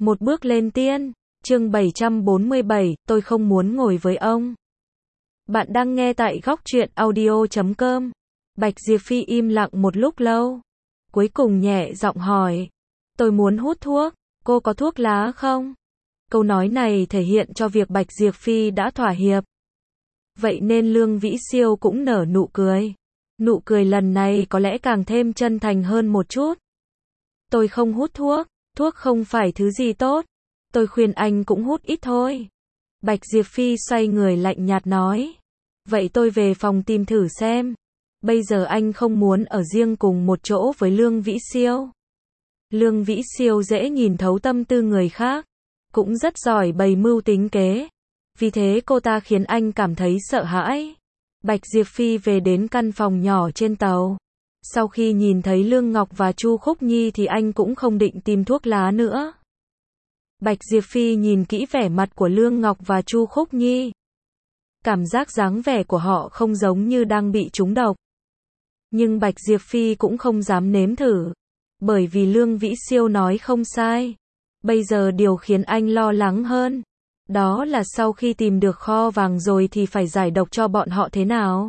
Một bước lên tiên, chương 747, tôi không muốn ngồi với ông. Bạn đang nghe tại góc truyện audio.com. Bạch Diệp Phi im lặng một lúc lâu. Cuối cùng nhẹ giọng hỏi. Tôi muốn hút thuốc, cô có thuốc lá không? Câu nói này thể hiện cho việc Bạch Diệp Phi đã thỏa hiệp. Vậy nên Lương Vĩ Siêu cũng nở nụ cười. Nụ cười lần này có lẽ càng thêm chân thành hơn một chút. Tôi không hút thuốc, thuốc không phải thứ gì tốt. Tôi khuyên anh cũng hút ít thôi. Bạch Diệp Phi xoay người lạnh nhạt nói. Vậy tôi về phòng tìm thử xem. Bây giờ anh không muốn ở riêng cùng một chỗ với Lương Vĩ Siêu. Lương Vĩ Siêu dễ nhìn thấu tâm tư người khác, cũng rất giỏi bày mưu tính kế. Vì thế cô ta khiến anh cảm thấy sợ hãi. Bạch Diệp Phi về đến căn phòng nhỏ trên tàu. Sau khi nhìn thấy Lương Ngọc và Chu Khúc Nhi thì anh cũng không định tìm thuốc lá nữa. Bạch Diệp Phi nhìn kỹ vẻ mặt của Lương Ngọc và Chu Khúc Nhi. Cảm giác dáng vẻ của họ không giống như đang bị trúng độc. Nhưng Bạch Diệp Phi cũng không dám nếm thử. Bởi vì Lương Vĩ Siêu nói không sai. Bây giờ điều khiến anh lo lắng hơn. Đó là sau khi tìm được kho vàng rồi thì phải giải độc cho bọn họ thế nào.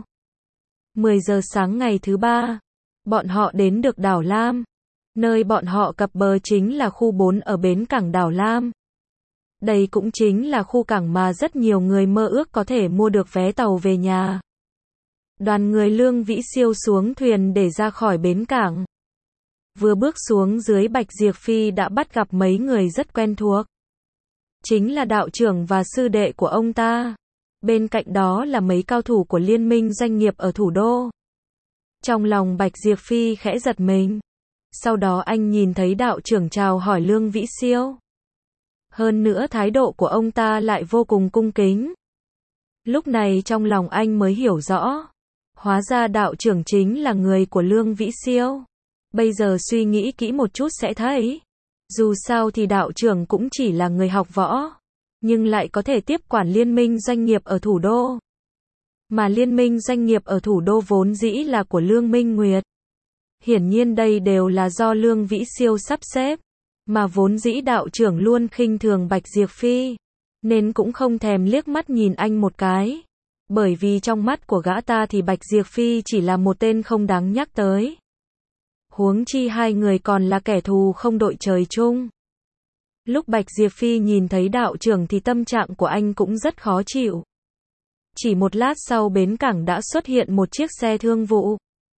10 giờ sáng ngày thứ 3. Bọn họ đến được đảo Lam. Nơi bọn họ cập bờ chính là khu 4 ở bến cảng đảo Lam. Đây cũng chính là khu cảng mà rất nhiều người mơ ước có thể mua được vé tàu về nhà. Đoàn người Lương Vĩ Siêu xuống thuyền để ra khỏi bến cảng. Vừa bước xuống dưới, Bạch Diệp Phi đã bắt gặp mấy người rất quen thuộc. Chính là đạo trưởng và sư đệ của ông ta. Bên cạnh đó là mấy cao thủ của liên minh doanh nghiệp ở thủ đô. Trong lòng Bạch Diệp Phi khẽ giật mình. Sau đó anh nhìn thấy đạo trưởng chào hỏi Lương Vĩ Siêu. Hơn nữa thái độ của ông ta lại vô cùng cung kính. Lúc này trong lòng anh mới hiểu rõ. Hóa ra đạo trưởng chính là người của Lương Vĩ Siêu. Bây giờ suy nghĩ kỹ một chút sẽ thấy. Dù sao thì đạo trưởng cũng chỉ là người học võ. Nhưng lại có thể tiếp quản liên minh doanh nghiệp ở thủ đô. Mà liên minh doanh nghiệp ở thủ đô vốn dĩ là của Lương Minh Nguyệt. Hiển nhiên đây đều là do Lương Vĩ Siêu sắp xếp. Mà vốn dĩ đạo trưởng luôn khinh thường Bạch Diệp Phi. Nên cũng không thèm liếc mắt nhìn anh một cái. Bởi vì trong mắt của gã ta thì Bạch Diệp Phi chỉ là một tên không đáng nhắc tới. Huống chi hai người còn là kẻ thù không đội trời chung. Lúc Bạch Diệp Phi nhìn thấy đạo trưởng thì tâm trạng của anh cũng rất khó chịu. Chỉ một lát sau bến cảng đã xuất hiện một chiếc xe thương vụ.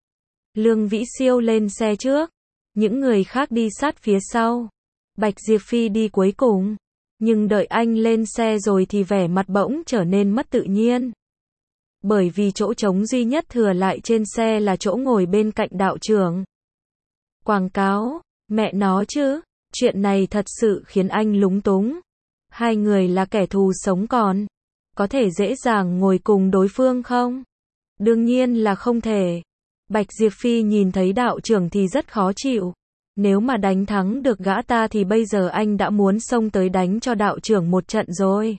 Lương Vĩ Siêu lên xe trước. Những người khác đi sát phía sau. Bạch Diệp Phi đi cuối cùng. Nhưng đợi anh lên xe rồi thì vẻ mặt bỗng trở nên mất tự nhiên. Bởi vì chỗ trống duy nhất thừa lại trên xe là chỗ ngồi bên cạnh đạo trưởng. Quảng cáo, mẹ nó chứ, chuyện này thật sự khiến anh lúng túng. Hai người là kẻ thù sống còn. Có thể dễ dàng ngồi cùng đối phương không? Đương nhiên là không thể. Bạch Diệp Phi nhìn thấy đạo trưởng thì rất khó chịu. Nếu mà đánh thắng được gã ta thì bây giờ anh đã muốn xông tới đánh cho đạo trưởng một trận rồi.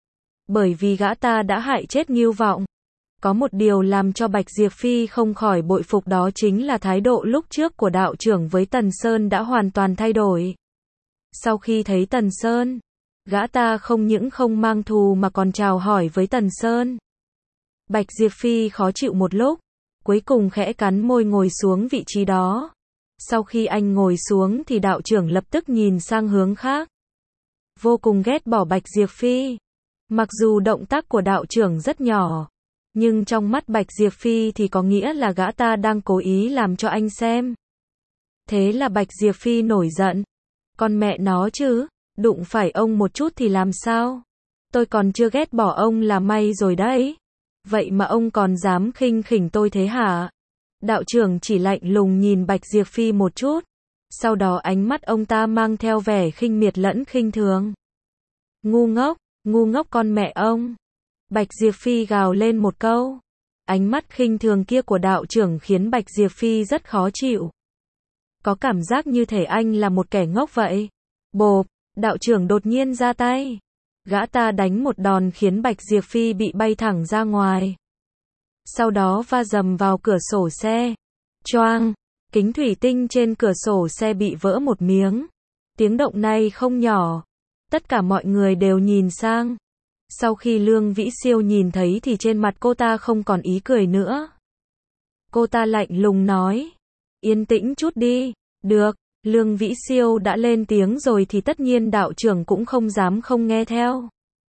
Bởi vì gã ta đã hại chết Ngưu Vọng. Có một điều làm cho Bạch Diệp Phi không khỏi bội phục, đó chính là thái độ lúc trước của đạo trưởng với Tần Sơn đã hoàn toàn thay đổi. Sau khi thấy Tần Sơn, gã ta không những không mang thù mà còn chào hỏi với Tần Sơn. Bạch Diệp Phi khó chịu một lúc, cuối cùng khẽ cắn môi ngồi xuống vị trí đó. Sau khi anh ngồi xuống thì đạo trưởng lập tức nhìn sang hướng khác. Vô cùng ghét bỏ Bạch Diệp Phi. Mặc dù động tác của đạo trưởng rất nhỏ, nhưng trong mắt Bạch Diệp Phi thì có nghĩa là gã ta đang cố ý làm cho anh xem. Thế là Bạch Diệp Phi nổi giận. Con mẹ nó chứ, đụng phải ông một chút thì làm sao? Tôi còn chưa ghét bỏ ông là may rồi đấy. Vậy mà ông còn dám khinh khỉnh tôi thế hả? Đạo trưởng chỉ lạnh lùng nhìn Bạch Diệp Phi một chút. Sau đó ánh mắt ông ta mang theo vẻ khinh miệt lẫn khinh thường. Ngu ngốc con mẹ ông. Bạch Diệp Phi gào lên một câu. Ánh mắt khinh thường kia của đạo trưởng khiến Bạch Diệp Phi rất khó chịu. Có cảm giác như thể anh là một kẻ ngốc vậy. Bộp, đạo trưởng đột nhiên ra tay. Gã ta đánh một đòn khiến Bạch Diệp Phi bị bay thẳng ra ngoài. Sau đó va dầm vào cửa sổ xe. Choang, kính thủy tinh trên cửa sổ xe bị vỡ một miếng. Tiếng động này không nhỏ. Tất cả mọi người đều nhìn sang. Sau khi Lương Vĩ Siêu nhìn thấy thì trên mặt cô ta không còn ý cười nữa. Cô ta lạnh lùng nói. Yên tĩnh chút đi. Được, Lương Vĩ Siêu đã lên tiếng rồi thì tất nhiên đạo trưởng cũng không dám không nghe theo.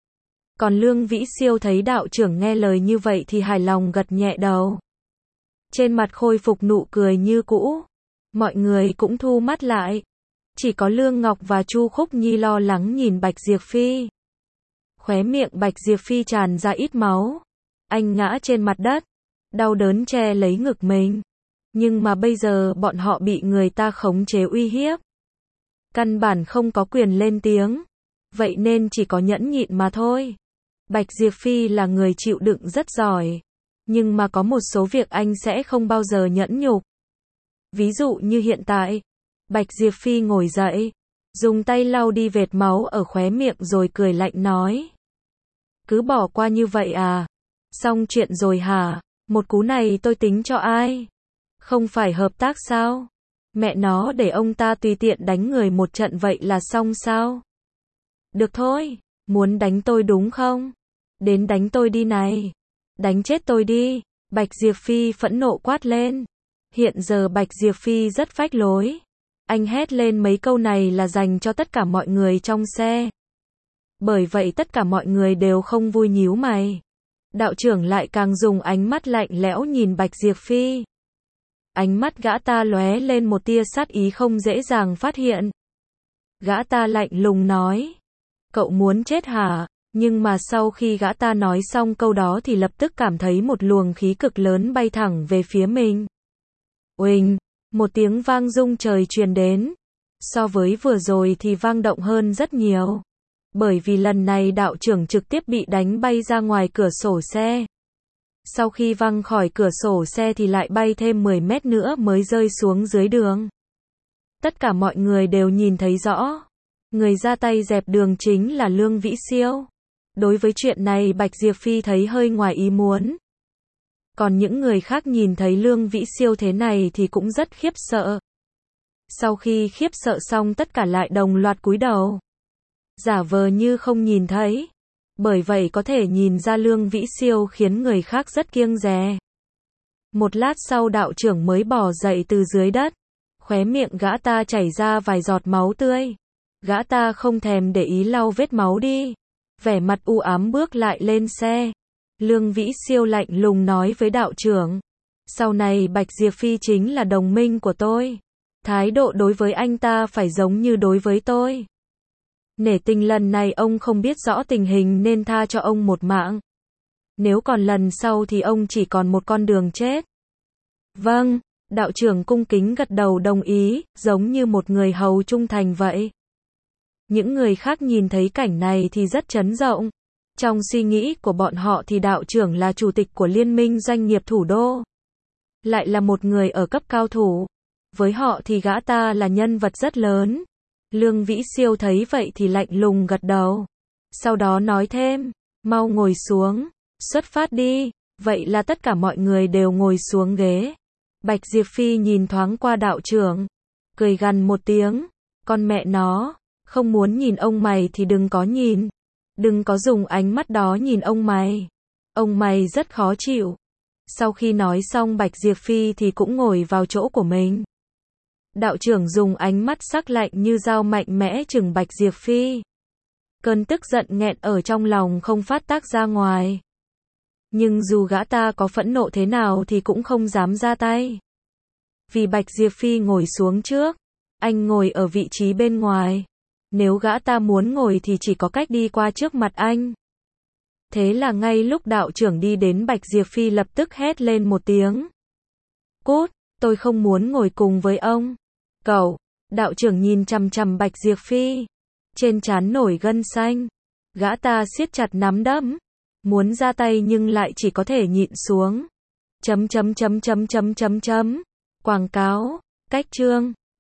Còn Lương Vĩ Siêu thấy đạo trưởng nghe lời như vậy thì hài lòng gật nhẹ đầu. Trên mặt khôi phục nụ cười như cũ. Mọi người cũng thu mắt lại. Chỉ có Lương Ngọc và Chu Khúc Nhi lo lắng nhìn Bạch Diệp Phi. Khóe miệng Bạch Diệp Phi tràn ra ít máu. Anh ngã trên mặt đất. Đau đớn che lấy ngực mình. Nhưng mà bây giờ bọn họ bị người ta khống chế uy hiếp. Căn bản không có quyền lên tiếng. Vậy nên chỉ có nhẫn nhịn mà thôi. Bạch Diệp Phi là người chịu đựng rất giỏi. Nhưng mà có một số việc anh sẽ không bao giờ nhẫn nhục. Ví dụ như hiện tại. Bạch Diệp Phi ngồi dậy. Dùng tay lau đi vệt máu ở khóe miệng rồi cười lạnh nói. Cứ bỏ qua như vậy à? Xong chuyện rồi hả? Một cú này tôi tính cho ai? Không phải hợp tác sao? Mẹ nó để ông ta tùy tiện đánh người một trận vậy là xong sao? Được thôi, muốn đánh tôi đúng không? Đến đánh tôi đi này. Đánh chết tôi đi. Bạch Diệp Phi phẫn nộ quát lên. Hiện giờ Bạch Diệp Phi rất phách lối. Anh hét lên mấy câu này là dành cho tất cả mọi người trong xe. Bởi vậy tất cả mọi người đều không vui nhíu mày. Đạo trưởng lại càng dùng ánh mắt lạnh lẽo nhìn Bạch Diệp Phi. Ánh mắt gã ta lóe lên một tia sát ý không dễ dàng phát hiện. Gã ta lạnh lùng nói. Cậu muốn chết hả? Nhưng mà sau khi gã ta nói xong câu đó thì lập tức cảm thấy một luồng khí cực lớn bay thẳng về phía mình. Uỳnh, một tiếng vang rung trời truyền đến. So với vừa rồi thì vang động hơn rất nhiều. Bởi vì lần này đạo trưởng trực tiếp bị đánh bay ra ngoài cửa sổ xe. Sau khi văng khỏi cửa sổ xe thì lại bay thêm 10 mét nữa mới rơi xuống dưới đường. Tất cả mọi người đều nhìn thấy rõ. Người ra tay dẹp đường chính là Lương Vĩ Siêu. Đối với chuyện này Bạch Diệp Phi thấy hơi ngoài ý muốn. Còn những người khác nhìn thấy Lương Vĩ Siêu thế này thì cũng rất khiếp sợ. Sau khi khiếp sợ xong tất cả lại đồng loạt cúi đầu. Giả vờ như không nhìn thấy. Bởi vậy có thể nhìn ra Lương Vĩ Siêu khiến người khác rất kiêng dè. Một lát sau đạo trưởng mới bò dậy từ dưới đất. Khóe miệng gã ta chảy ra vài giọt máu tươi. Gã ta không thèm để ý lau vết máu đi. Vẻ mặt u ám bước lại lên xe. Lương Vĩ Siêu lạnh lùng nói với đạo trưởng. Sau này Bạch Diệp Phi chính là đồng minh của tôi. Thái độ đối với anh ta phải giống như đối với tôi. Nể tình lần này ông không biết rõ tình hình nên tha cho ông một mạng. Nếu còn lần sau thì ông chỉ còn một con đường chết. Vâng, đạo trưởng cung kính gật đầu đồng ý, giống như một người hầu trung thành vậy. Những người khác nhìn thấy cảnh này thì rất chấn động. Trong suy nghĩ của bọn họ thì đạo trưởng là chủ tịch của Liên minh doanh nghiệp thủ đô. Lại là một người ở cấp cao thủ. Với họ thì gã ta là nhân vật rất lớn. Lương Vĩ Siêu thấy vậy thì lạnh lùng gật đầu. Sau đó nói thêm, mau ngồi xuống, xuất phát đi. Vậy là tất cả mọi người đều ngồi xuống ghế. Bạch Diệp Phi nhìn thoáng qua đạo trưởng, cười gằn một tiếng, con mẹ nó, không muốn nhìn ông mày thì đừng có nhìn. Đừng có dùng ánh mắt đó nhìn ông mày. Ông mày rất khó chịu. Sau khi nói xong Bạch Diệp Phi thì cũng ngồi vào chỗ của mình. Đạo trưởng dùng ánh mắt sắc lạnh như dao mạnh mẽ chừng Bạch Diệp Phi. Cơn tức giận nghẹn ở trong lòng không phát tác ra ngoài. Nhưng dù gã ta có phẫn nộ thế nào thì cũng không dám ra tay. Vì Bạch Diệp Phi ngồi xuống trước, anh ngồi ở vị trí bên ngoài. Nếu gã ta muốn ngồi thì chỉ có cách đi qua trước mặt anh. Thế là ngay lúc đạo trưởng đi đến Bạch Diệp Phi lập tức hét lên một tiếng. Cút, tôi không muốn ngồi cùng với ông. Cậu, đạo trưởng nhìn chằm chằm Bạch Diệp Phi. Trên trán nổi gân xanh. Gã ta siết chặt nắm đấm. Muốn ra tay nhưng lại chỉ có thể nhịn xuống. Quảng cáo, cách chương.